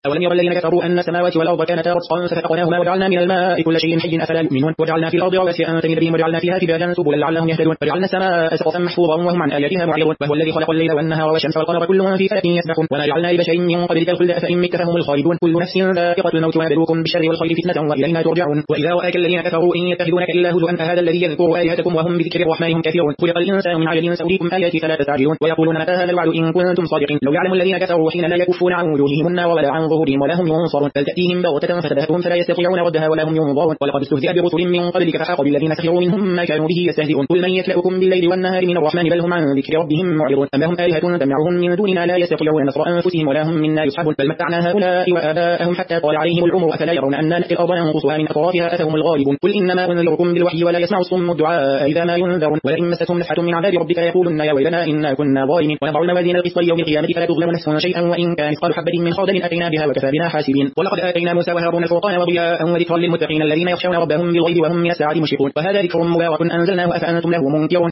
أولم يرى الذين كفروا أن السماوات والأرض كانتا رتقا ففتقناهما وجعلنا من الماء كل شيء حي أفلا يؤمنون وجعلنا في الأرض رواسي أن تميد بهم وجعلنا فيها فجاجا سبلا لعلهم يهتدون وجعلنا السماء سقفا محفوظا وهم عن آياتها معرضون وهو الذي خلق الليل والنهار والشمس والقمر كل في فلك يسبحون وما جعلنا لبشر من قبلك الخلد أفإن مت فهم الخالدون كل نفس ذائقة الموت ونبلوكم بالشر والخير فتنة وإلينا ترجعون وإذا رآك الذين كفروا إن يتخذونك إلا هزوا أهذا الذي يذكر آلهتكم وهم بذكر الرحمن هم كافرون خلق الإنسان من عجل سأريكم آياتي فلا تستعجلون ويقولون متى هذا الوعد إن كنتم صادقين لو يعلم الذين كفروا حين لا يكفون عن وجوههم النار ولا عن ظهورهم ولا هم ينصرون بل تأتيهم بغتة فتبهتهم فلا يستطيعون ردها ولا هم ينظرون ولقد استهزئ برسل من قبلك فحاق بالذين سخروا منهم ما كانوا به يستهزئون قل من يكلؤكم بالليل والنهار من الرحمن بل هم عن ذكر ربهم معرضون أم لهم آلهة تمنعهم من دوننا لا يستطيعون نصر أنفسهم ولا هم منا يصحبون بل متعنا هؤلاء وآباءهم حتى طال عليهم العمر أفلا يرون أننا نأتي الأرض ننقصها من أطرافها أفهم الغالبون قل إنما أنذركم بالوحي ولا يسمع الصم الدعاء إذا ما ينذرون ولئن مستهم نفحة من عذاب ربك يقولن يا ويلنا إنا كنا ظالمين ونضع الموازين القسط ليوم القيامة فلا تظلم نفس شيئا وإن كان مثقال حبة من خردل أتينا بها وكفى بنا حاسبين ولقد آتينا موسى وهارون الفرقان وضياء وذكرا للمتقين الذين يخشون ربهم بالغيب وهم من الساعة مشركون وهذا ذكر مبارك أنزلناه أفأنتم له منكرون